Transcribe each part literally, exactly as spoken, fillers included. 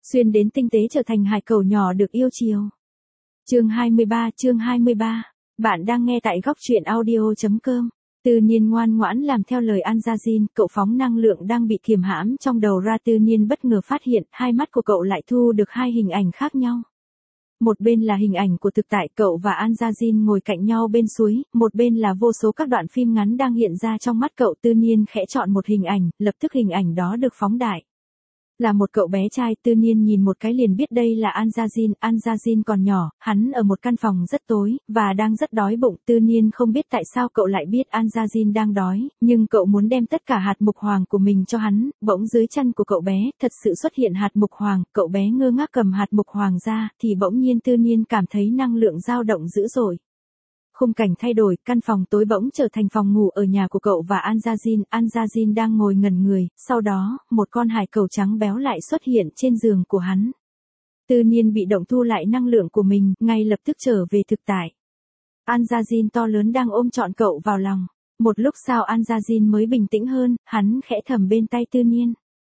xuyên đến tinh tế trở thành hải cẩu nhỏ được yêu chiều. Chương hai mươi ba, chương hai mươi ba. Bạn đang nghe tại góc truyện audio chấm com. Tư Niên ngoan ngoãn làm theo lời Anjazin, cậu phóng năng lượng đang bị kiềm hãm trong đầu ra. Tư Niên bất ngờ phát hiện, hai mắt của cậu lại thu được hai hình ảnh khác nhau. Một bên là hình ảnh của thực tại cậu và Anjazin ngồi cạnh nhau bên suối, một bên là vô số các đoạn phim ngắn đang hiện ra trong mắt cậu. Tư Niên khẽ chọn một hình ảnh, lập tức hình ảnh đó được phóng đại. Là một cậu bé trai. Tư Niên nhìn một cái liền biết đây là Anjazin. Anjazin còn nhỏ, hắn ở một căn phòng rất tối, và đang rất đói bụng. Tư Niên không biết tại sao cậu lại biết Anjazin đang đói, nhưng cậu muốn đem tất cả hạt mục hoàng của mình cho hắn. Bỗng dưới chân của cậu bé, thật sự xuất hiện hạt mục hoàng. Cậu bé ngơ ngác cầm hạt mục hoàng ra, thì bỗng nhiên Tư Niên cảm thấy năng lượng dao động dữ dội. Khung cảnh thay đổi, căn phòng tối bỗng trở thành phòng ngủ ở nhà của cậu và Anjazin. Anjazin đang ngồi ngẩn người, sau đó, một con hải cẩu trắng béo lại xuất hiện trên giường của hắn. Tư Niên bị động thu lại năng lượng của mình, ngay lập tức trở về thực tại. Anjazin to lớn đang ôm trọn cậu vào lòng. Một lúc sau Anjazin mới bình tĩnh hơn, hắn khẽ thầm bên tai Tư Niên.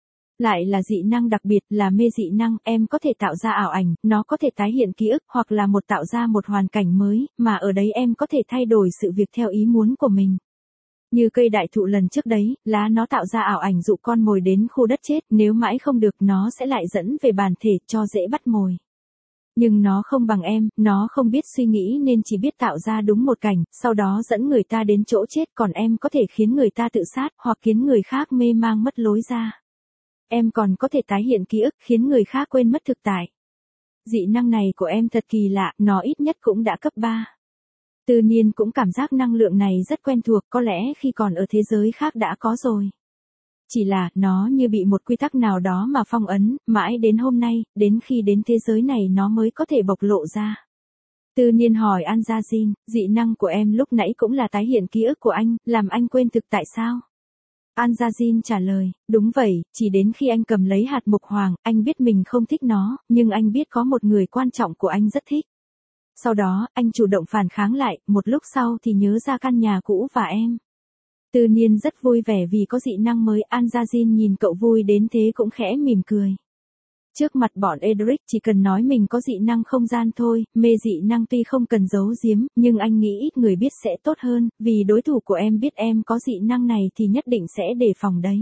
Lại là dị năng đặc biệt, là mê dị năng, em có thể tạo ra ảo ảnh, nó có thể tái hiện ký ức, hoặc là một tạo ra một hoàn cảnh mới, mà ở đấy em có thể thay đổi sự việc theo ý muốn của mình. Như cây đại thụ lần trước đấy, lá nó tạo ra ảo ảnh dụ con mồi đến khu đất chết, nếu mãi không được nó sẽ lại dẫn về bản thể cho dễ bắt mồi. Nhưng nó không bằng em, nó không biết suy nghĩ nên chỉ biết tạo ra đúng một cảnh, sau đó dẫn người ta đến chỗ chết, còn em có thể khiến người ta tự sát, hoặc khiến người khác mê mang mất lối ra. Em còn có thể tái hiện ký ức, khiến người khác quên mất thực tại. Dị năng này của em thật kỳ lạ, nó ít nhất cũng đã cấp ba. Tư Niên cũng cảm giác năng lượng này rất quen thuộc, có lẽ khi còn ở thế giới khác đã có rồi. Chỉ là, nó như bị một quy tắc nào đó mà phong ấn, mãi đến hôm nay, đến khi đến thế giới này nó mới có thể bộc lộ ra. Tư Niên hỏi Anjazin, dị năng của em lúc nãy cũng là tái hiện ký ức của anh, làm anh quên thực tại sao? Anjazin trả lời, đúng vậy, chỉ đến khi anh cầm lấy hạt mục hoàng, anh biết mình không thích nó, nhưng anh biết có một người quan trọng của anh rất thích. Sau đó, anh chủ động phản kháng lại, một lúc sau thì nhớ ra căn nhà cũ và em. Tư Niên rất vui vẻ vì có dị năng mới. Anjazin nhìn cậu vui đến thế cũng khẽ mỉm cười. Trước mặt bọn Edric chỉ cần nói mình có dị năng không gian thôi, mê dị năng tuy không cần giấu giếm, nhưng anh nghĩ ít người biết sẽ tốt hơn, vì đối thủ của em biết em có dị năng này thì nhất định sẽ đề phòng đấy.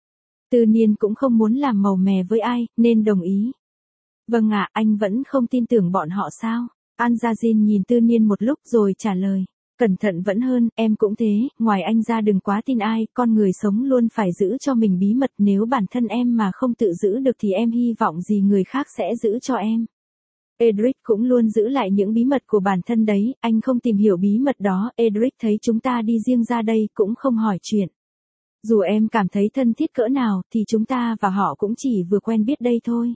Tư Niên cũng không muốn làm màu mè với ai, nên đồng ý. Vâng ạ, anh vẫn không tin tưởng bọn họ sao? Anjazin nhìn Tư Niên một lúc rồi trả lời. Cẩn thận vẫn hơn, em cũng thế, ngoài anh ra đừng quá tin ai, con người sống luôn phải giữ cho mình bí mật, nếu bản thân em mà không tự giữ được thì em hy vọng gì người khác sẽ giữ cho em. Edric cũng luôn giữ lại những bí mật của bản thân đấy, anh không tìm hiểu bí mật đó. Edric thấy chúng ta đi riêng ra đây cũng không hỏi chuyện. Dù em cảm thấy thân thiết cỡ nào thì chúng ta và họ cũng chỉ vừa quen biết đây thôi.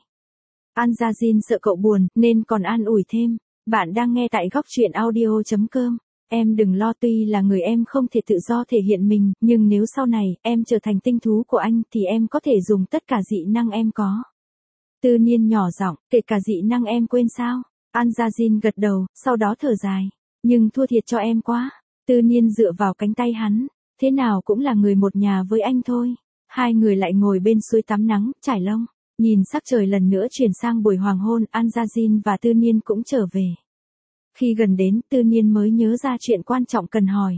Anjazin sợ cậu buồn nên còn an ủi thêm. Bạn đang nghe tại góc truyện audio chấm com. Em đừng lo, tuy là người em không thể tự do thể hiện mình, nhưng nếu sau này, em trở thành tinh thú của anh, thì em có thể dùng tất cả dị năng em có. Tư Niên nhỏ giọng, kể cả dị năng em quên sao? Anjazin gật đầu, sau đó thở dài. Nhưng thua thiệt cho em quá. Tư Niên dựa vào cánh tay hắn, thế nào cũng là người một nhà với anh thôi. Hai người lại ngồi bên suối tắm nắng, trải lông. Nhìn sắc trời lần nữa chuyển sang buổi hoàng hôn, Anjazin và Tư Niên cũng trở về. Khi gần đến, Tư Niên mới nhớ ra chuyện quan trọng cần hỏi.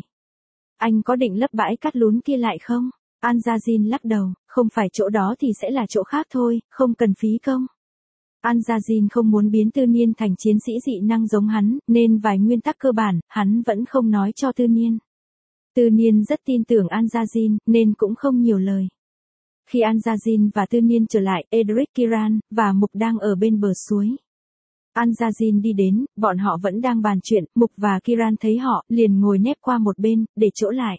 Anh có định lấp bãi cát lún kia lại không? Anjazin lắc đầu, không phải chỗ đó thì sẽ là chỗ khác thôi, không cần phí công. Anjazin không muốn biến Tư Niên thành chiến sĩ dị năng giống hắn, nên vài nguyên tắc cơ bản, hắn vẫn không nói cho Tư Niên. Tư Niên rất tin tưởng Anjazin, nên cũng không nhiều lời. Khi Anjazin và Tư Niên trở lại, Edric, Kiran và Mục đang ở bên bờ suối. Anjazin đi đến, bọn họ vẫn đang bàn chuyện, Mục và Kiran thấy họ, liền ngồi nép qua một bên, để chỗ lại.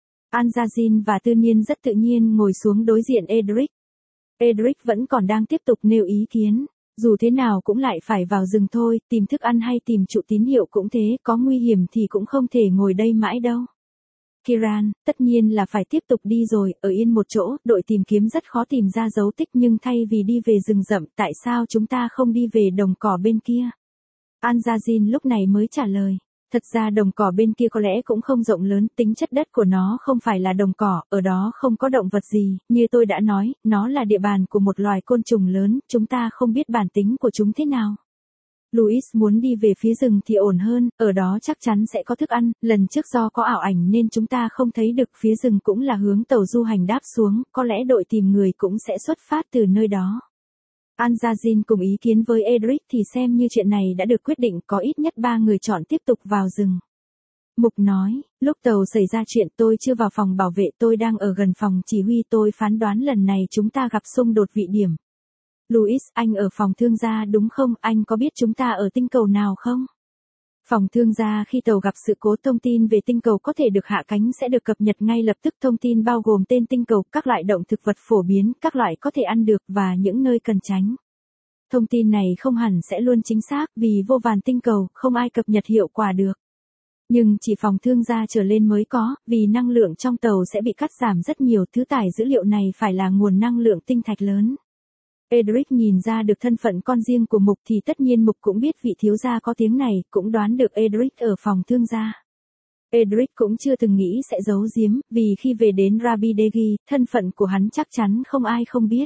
Anjazin và Tư Niên rất tự nhiên ngồi xuống đối diện Edric. Edric vẫn còn đang tiếp tục nêu ý kiến, dù thế nào cũng lại phải vào rừng thôi, tìm thức ăn hay tìm trụ tín hiệu cũng thế, có nguy hiểm thì cũng không thể ngồi đây mãi đâu. Kiran, tất nhiên là phải tiếp tục đi rồi, ở yên một chỗ, đội tìm kiếm rất khó tìm ra dấu tích, nhưng thay vì đi về rừng rậm, tại sao chúng ta không đi về đồng cỏ bên kia? Anjazin lúc này mới trả lời. Thật ra đồng cỏ bên kia có lẽ cũng không rộng lớn, tính chất đất của nó không phải là đồng cỏ, ở đó không có động vật gì, như tôi đã nói, nó là địa bàn của một loài côn trùng lớn, chúng ta không biết bản tính của chúng thế nào. Louis muốn đi về phía rừng thì ổn hơn, ở đó chắc chắn sẽ có thức ăn, lần trước do có ảo ảnh nên chúng ta không thấy được, phía rừng cũng là hướng tàu du hành đáp xuống, có lẽ đội tìm người cũng sẽ xuất phát từ nơi đó. Anjazin cùng ý kiến với Edric thì xem như chuyện này đã được quyết định, có ít nhất ba người chọn tiếp tục vào rừng. Mục nói, lúc tàu xảy ra chuyện tôi chưa vào phòng bảo vệ, tôi đang ở gần phòng chỉ huy, tôi phán đoán lần này chúng ta gặp xung đột vị điểm. Louis, anh ở phòng thương gia đúng không? Anh có biết chúng ta ở tinh cầu nào không? Phòng thương gia khi tàu gặp sự cố, thông tin về tinh cầu có thể được hạ cánh sẽ được cập nhật ngay lập tức, thông tin bao gồm tên tinh cầu, các loại động thực vật phổ biến, các loại có thể ăn được và những nơi cần tránh. Thông tin này không hẳn sẽ luôn chính xác vì vô vàn tinh cầu, không ai cập nhật hiệu quả được. Nhưng chỉ phòng thương gia trở lên mới có, vì năng lượng trong tàu sẽ bị cắt giảm rất nhiều, thứ tải dữ liệu này phải là nguồn năng lượng tinh thạch lớn. Edric nhìn ra được thân phận con riêng của Mục thì tất nhiên Mục cũng biết vị thiếu gia có tiếng này, cũng đoán được Edric ở phòng thương gia. Edric cũng chưa từng nghĩ sẽ giấu giếm, vì khi về đến Rabidegi, thân phận của hắn chắc chắn không ai không biết.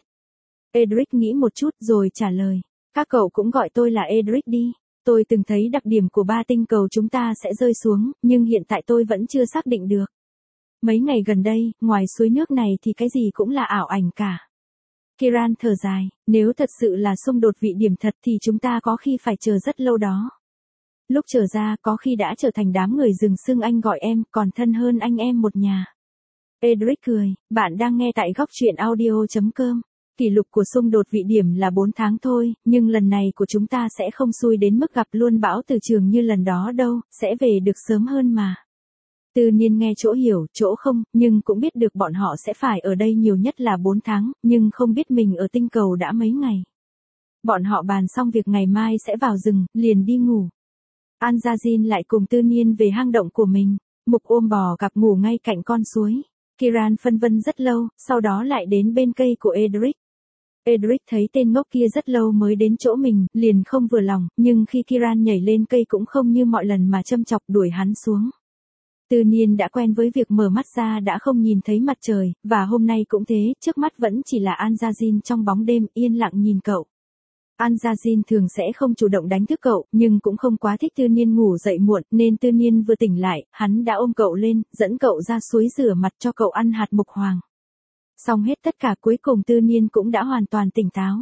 Edric nghĩ một chút rồi trả lời, các cậu cũng gọi tôi là Edric đi. Tôi từng thấy đặc điểm của ba tinh cầu chúng ta sẽ rơi xuống, nhưng hiện tại tôi vẫn chưa xác định được. Mấy ngày gần đây, ngoài suối nước này thì cái gì cũng là ảo ảnh cả. Kiran thở dài, nếu thật sự là xung đột vị điểm thật thì chúng ta có khi phải chờ rất lâu đó. Lúc trở ra có khi đã trở thành đám người rừng xưng anh gọi em, còn thân hơn anh em một nhà. Edric cười, bạn đang nghe tại góc truyện audio chấm com. Kỷ lục của xung đột vị điểm là bốn tháng thôi, nhưng lần này của chúng ta sẽ không xui đến mức gặp luôn bão từ trường như lần đó đâu, sẽ về được sớm hơn mà. Tư Niên nghe chỗ hiểu, chỗ không, nhưng cũng biết được bọn họ sẽ phải ở đây nhiều nhất là bốn tháng, nhưng không biết mình ở tinh cầu đã mấy ngày. Bọn họ bàn xong việc ngày mai sẽ vào rừng, liền đi ngủ. Anjazin lại cùng Tư Niên về hang động của mình, Mục ôm bò cặp ngủ ngay cạnh con suối. Kiran phân vân rất lâu, sau đó lại đến bên cây của Edric. Edric thấy tên ngốc kia rất lâu mới đến chỗ mình, liền không vừa lòng, nhưng khi Kiran nhảy lên cây cũng không như mọi lần mà châm chọc đuổi hắn xuống. Tư Niên đã quen với việc mở mắt ra đã không nhìn thấy mặt trời, và hôm nay cũng thế, trước mắt vẫn chỉ là Anjazin trong bóng đêm, yên lặng nhìn cậu. Anjazin thường sẽ không chủ động đánh thức cậu, nhưng cũng không quá thích Tư Niên ngủ dậy muộn, nên Tư Niên vừa tỉnh lại, hắn đã ôm cậu lên, dẫn cậu ra suối rửa mặt cho cậu ăn hạt mục hoàng. Xong hết tất cả cuối cùng Tư Niên cũng đã hoàn toàn tỉnh táo.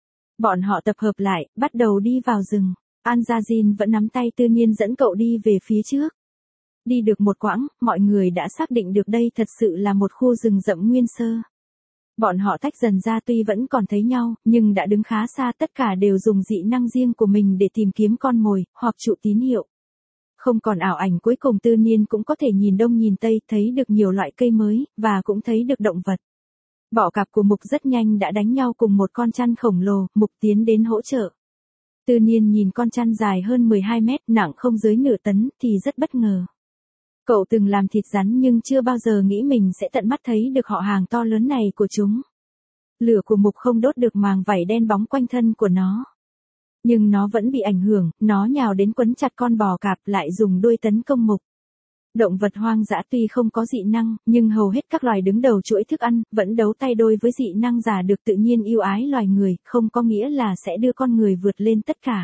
Bọn họ tập hợp lại, bắt đầu đi vào rừng. Anjazin vẫn nắm tay Tư Niên dẫn cậu đi về phía trước. Đi được một quãng, mọi người đã xác định được đây thật sự là một khu rừng rậm nguyên sơ. Bọn họ tách dần ra, tuy vẫn còn thấy nhau, nhưng đã đứng khá xa, tất cả đều dùng dị năng riêng của mình để tìm kiếm con mồi, hoặc trụ tín hiệu. Không còn ảo ảnh, cuối cùng Tư Niên cũng có thể nhìn đông nhìn tây, thấy được nhiều loại cây mới, và cũng thấy được động vật. Bọ cạp của Mục rất nhanh đã đánh nhau cùng một con chăn khổng lồ, Mục tiến đến hỗ trợ. Tư Niên nhìn con chăn dài hơn mười hai mét, nặng không dưới nửa tấn, thì rất bất ngờ. Cậu từng làm thịt rắn nhưng chưa bao giờ nghĩ mình sẽ tận mắt thấy được họ hàng to lớn này của chúng. Lửa của Mục không đốt được màng vảy đen bóng quanh thân của nó. Nhưng nó vẫn bị ảnh hưởng, nó nhào đến quấn chặt con bò cạp, lại dùng đuôi tấn công Mục. Động vật hoang dã tuy không có dị năng, nhưng hầu hết các loài đứng đầu chuỗi thức ăn, vẫn đấu tay đôi với dị năng giả được tự nhiên yêu ái loài người, không có nghĩa là sẽ đưa con người vượt lên tất cả.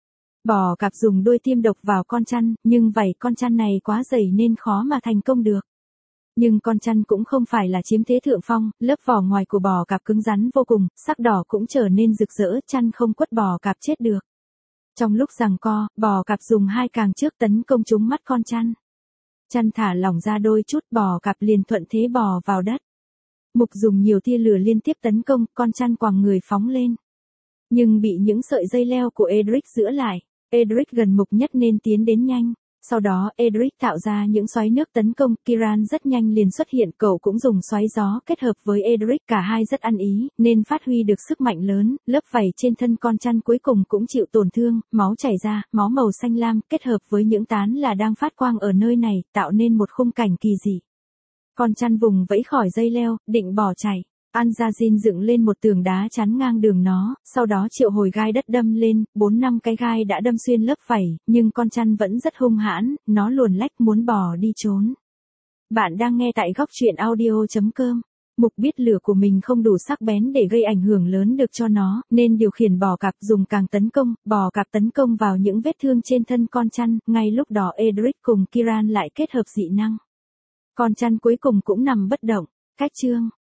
Bò cạp dùng đuôi tiêm độc vào con chăn, nhưng vảy con chăn này quá dày nên khó mà thành công được. Nhưng con chăn cũng không phải là chiếm thế thượng phong, lớp vỏ ngoài của bò cạp cứng rắn vô cùng, sắc đỏ cũng trở nên rực rỡ, chăn không quất bò cạp chết được. Trong lúc giằng co, bò cạp dùng hai càng trước tấn công trúng mắt con chăn. Chăn thả lỏng ra đôi chút, bò cạp liền thuận thế bò vào đất. Mục dùng nhiều tia lửa liên tiếp tấn công, con chăn quàng người phóng lên. Nhưng bị những sợi dây leo của Edric giữ lại. Edric gần Mục nhất nên tiến đến nhanh. Sau đó Edric tạo ra những xoáy nước tấn công, Kiran rất nhanh liền xuất hiện, cậu cũng dùng xoáy gió kết hợp với Edric, cả hai rất ăn ý, nên phát huy được sức mạnh lớn, lớp vảy trên thân con chăn cuối cùng cũng chịu tổn thương, máu chảy ra, máu màu xanh lam, kết hợp với những tán là đang phát quang ở nơi này, tạo nên một khung cảnh kỳ dị. Con chăn vùng vẫy khỏi dây leo, định bỏ chạy. Anjazin dựng lên một tường đá chắn ngang đường nó, sau đó triệu hồi gai đất đâm lên, bốn năm cái gai đã đâm xuyên lớp vảy, nhưng con chăn vẫn rất hung hãn, nó luồn lách muốn bò đi trốn. Bạn đang nghe tại góc truyện audio chấm com. Mục biết lửa của mình không đủ sắc bén để gây ảnh hưởng lớn được cho nó, nên điều khiển bò cạp dùng càng tấn công, bò cạp tấn công vào những vết thương trên thân con chăn, ngay lúc đó Edric cùng Kiran lại kết hợp dị năng. Con chăn cuối cùng cũng nằm bất động. Cách chương